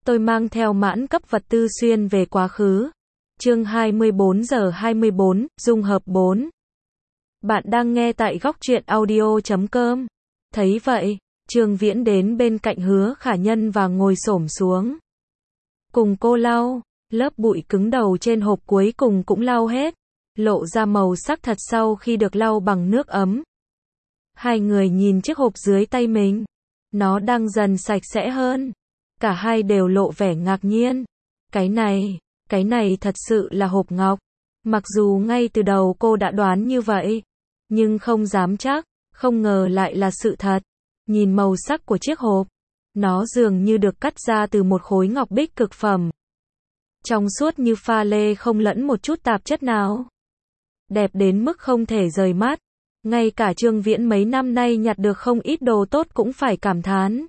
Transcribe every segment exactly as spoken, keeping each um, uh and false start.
Tôi mang theo mãn cấp vật tư xuyên về quá khứ. Chương hai mươi bốn giờ hai mươi bốn, dung hợp bốn. Bạn đang nghe tại góc truyện audio chấm com. Thấy vậy, Trương Viễn đến bên cạnh Hứa Khả Nhân và ngồi xổm xuống. Cùng cô lau, lớp bụi cứng đầu trên hộp cuối cùng cũng lau hết, lộ ra màu sắc thật sau khi được lau bằng nước ấm. Hai người nhìn chiếc hộp dưới tay mình, nó đang dần sạch sẽ hơn. Cả hai đều lộ vẻ ngạc nhiên. Cái này, cái này thật sự là hộp ngọc. Mặc dù ngay từ đầu cô đã đoán như vậy, nhưng không dám chắc, không ngờ lại là sự thật. Nhìn màu sắc của chiếc hộp, nó dường như được cắt ra từ một khối ngọc bích cực phẩm. Trong suốt như pha lê, không lẫn một chút tạp chất nào. Đẹp đến mức không thể rời mắt. Ngay cả Trương Viễn mấy năm nay nhặt được không ít đồ tốt cũng phải cảm thán.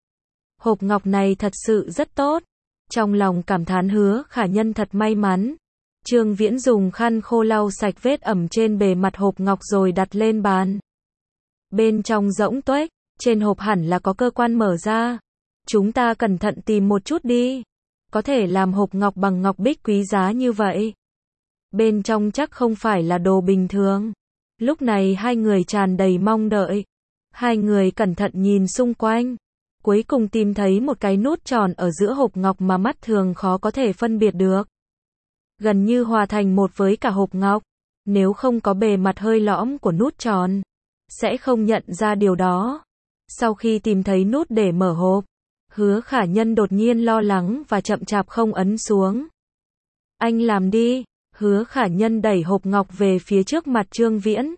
Hộp ngọc này thật sự rất tốt. Trong lòng cảm thán Hứa Khả Nhân thật may mắn. Trương Viễn dùng khăn khô lau sạch vết ẩm trên bề mặt hộp ngọc rồi đặt lên bàn. Bên trong rỗng tuếch, trên hộp hẳn là có cơ quan mở ra. Chúng ta cẩn thận tìm một chút đi. Có thể làm hộp ngọc bằng ngọc bích quý giá như vậy. Bên trong chắc không phải là đồ bình thường. Lúc này hai người tràn đầy mong đợi. Hai người cẩn thận nhìn xung quanh. Cuối cùng tìm thấy một cái nút tròn ở giữa hộp ngọc mà mắt thường khó có thể phân biệt được. Gần như hòa thành một với cả hộp ngọc. Nếu không có bề mặt hơi lõm của nút tròn, sẽ không nhận ra điều đó. Sau khi tìm thấy nút để mở hộp, Hứa Khả Nhân đột nhiên lo lắng và chậm chạp không ấn xuống. Anh làm đi. Hứa Khả Nhân đẩy hộp ngọc về phía trước mặt Trương Viễn.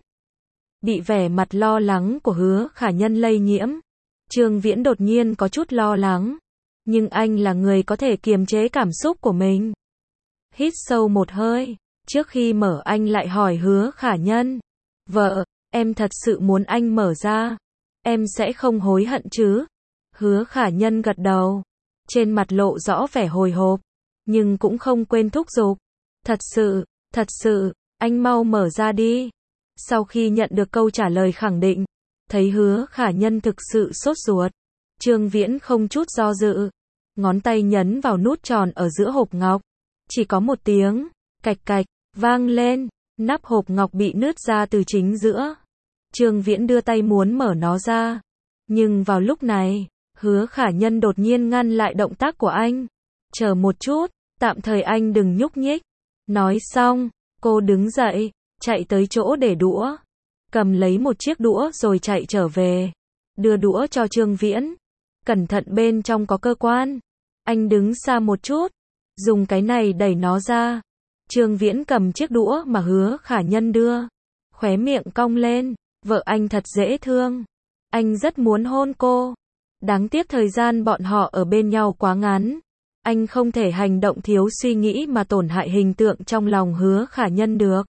Bị vẻ mặt lo lắng của Hứa Khả Nhân lây nhiễm, Trương Viễn đột nhiên có chút lo lắng. Nhưng anh là người có thể kiềm chế cảm xúc của mình. Hít sâu một hơi, trước khi mở anh lại hỏi Hứa Khả Nhân. Vợ, em thật sự muốn anh mở ra. Em sẽ không hối hận chứ? Hứa Khả Nhân gật đầu. Trên mặt lộ rõ vẻ hồi hộp, nhưng cũng không quên thúc giục. Thật sự, thật sự, anh mau mở ra đi. Sau khi nhận được câu trả lời khẳng định, thấy Hứa Khả Nhân thực sự sốt ruột, Trương Viễn không chút do dự, ngón tay nhấn vào nút tròn ở giữa hộp ngọc. Chỉ có một tiếng cạch cạch vang lên, nắp hộp ngọc bị nứt ra từ chính giữa. Trương Viễn đưa tay muốn mở nó ra, nhưng vào lúc này, Hứa Khả Nhân đột nhiên ngăn lại động tác của anh. Chờ một chút, tạm thời anh đừng nhúc nhích. Nói xong, cô đứng dậy, chạy tới chỗ để đũa, cầm lấy một chiếc đũa rồi chạy trở về, đưa đũa cho Trương Viễn. Cẩn thận, bên trong có cơ quan. Anh đứng xa một chút, dùng cái này đẩy nó ra. Trương Viễn cầm chiếc đũa mà Hứa Khả Nhân đưa, khóe miệng cong lên. Vợ anh thật dễ thương. Anh rất muốn hôn cô. Đáng tiếc thời gian bọn họ ở bên nhau quá ngắn. Anh không thể hành động thiếu suy nghĩ mà tổn hại hình tượng trong lòng Hứa Khả Nhân được.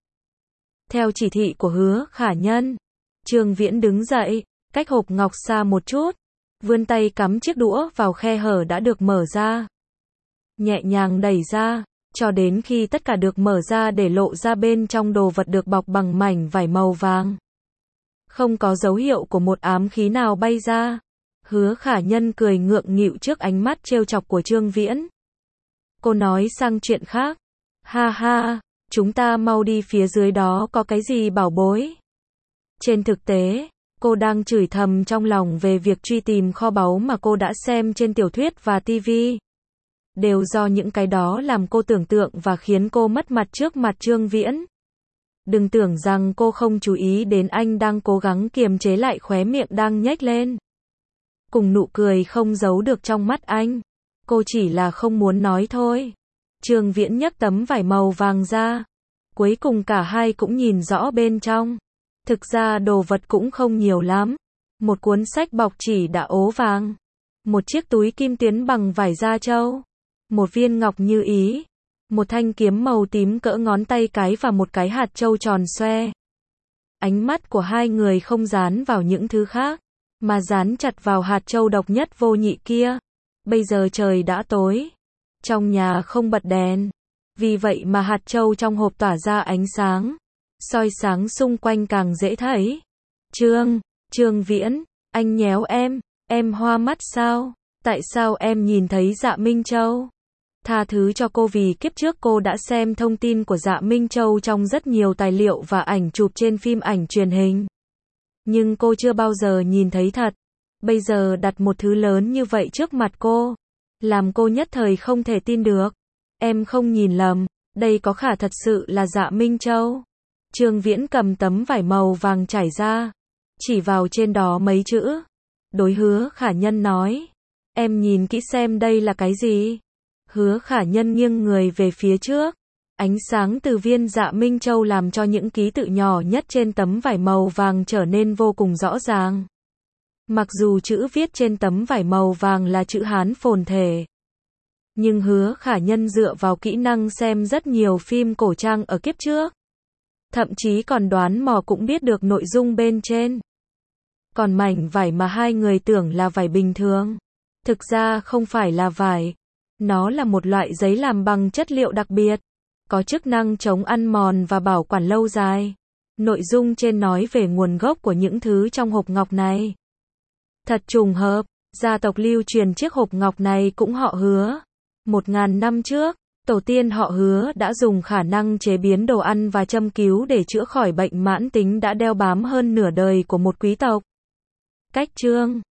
Theo chỉ thị của Hứa Khả Nhân, Trương Viễn đứng dậy, cách hộp ngọc xa một chút, vươn tay cắm chiếc đũa vào khe hở đã được mở ra. Nhẹ nhàng đẩy ra, cho đến khi tất cả được mở ra để lộ ra bên trong đồ vật được bọc bằng mảnh vải màu vàng. Không có dấu hiệu của một ám khí nào bay ra. Hứa Khả Nhân cười ngượng nghịu trước ánh mắt trêu chọc của Trương Viễn. Cô nói sang chuyện khác. Ha ha, chúng ta mau đi, phía dưới đó có cái gì bảo bối. Trên thực tế, cô đang chửi thầm trong lòng về việc truy tìm kho báu mà cô đã xem trên tiểu thuyết và tivi. Đều do những cái đó làm cô tưởng tượng và khiến cô mất mặt trước mặt Trương Viễn. Đừng tưởng rằng cô không chú ý đến anh đang cố gắng kiềm chế lại khóe miệng đang nhếch lên, cùng nụ cười không giấu được trong mắt anh. Cô chỉ là không muốn nói thôi. Trương Viễn nhấc tấm vải màu vàng ra. Cuối cùng cả hai cũng nhìn rõ bên trong. Thực ra đồ vật cũng không nhiều lắm. Một cuốn sách bọc chỉ đã ố vàng. Một chiếc túi kim tuyến bằng vải da trâu. Một viên ngọc như ý. Một thanh kiếm màu tím cỡ ngón tay cái và một cái hạt trâu tròn xoe. Ánh mắt của hai người không dán vào những thứ khác, mà dán chặt vào hạt trâu độc nhất vô nhị kia. Bây giờ trời đã tối, trong nhà không bật đèn, vì vậy mà hạt trâu trong hộp tỏa ra ánh sáng, soi sáng xung quanh càng dễ thấy. Trương, Trương Viễn, anh nhéo em, em hoa mắt sao? Tại sao em nhìn thấy Dạ Minh Châu? Tha thứ cho cô vì kiếp trước cô đã xem thông tin của Dạ Minh Châu trong rất nhiều tài liệu và ảnh chụp trên phim ảnh truyền hình. Nhưng cô chưa bao giờ nhìn thấy thật. Bây giờ đặt một thứ lớn như vậy trước mặt cô, làm cô nhất thời không thể tin được. Em không nhìn lầm, đây có khả thật sự là Dạ Minh Châu. Trương Viễn cầm tấm vải màu vàng trải ra, chỉ vào trên đó mấy chữ. Đối Hứa Khả Nhân nói, em nhìn kỹ xem đây là cái gì. Hứa Khả Nhân nghiêng người về phía trước. Ánh sáng từ viên Dạ Minh Châu làm cho những ký tự nhỏ nhất trên tấm vải màu vàng trở nên vô cùng rõ ràng. Mặc dù chữ viết trên tấm vải màu vàng là chữ Hán phồn thể, nhưng Hứa Khả Nhân dựa vào kỹ năng xem rất nhiều phim cổ trang ở kiếp trước, thậm chí còn đoán mò cũng biết được nội dung bên trên. Còn mảnh vải mà hai người tưởng là vải bình thường, thực ra không phải là vải. Nó là một loại giấy làm bằng chất liệu đặc biệt, có chức năng chống ăn mòn và bảo quản lâu dài. Nội dung trên nói về nguồn gốc của những thứ trong hộp ngọc này. Thật trùng hợp, gia tộc lưu truyền chiếc hộp ngọc này cũng họ Hứa. Một ngàn năm trước, tổ tiên họ Hứa đã dùng khả năng chế biến đồ ăn và châm cứu để chữa khỏi bệnh mãn tính đã đeo bám hơn nửa đời của một quý tộc. Cách chương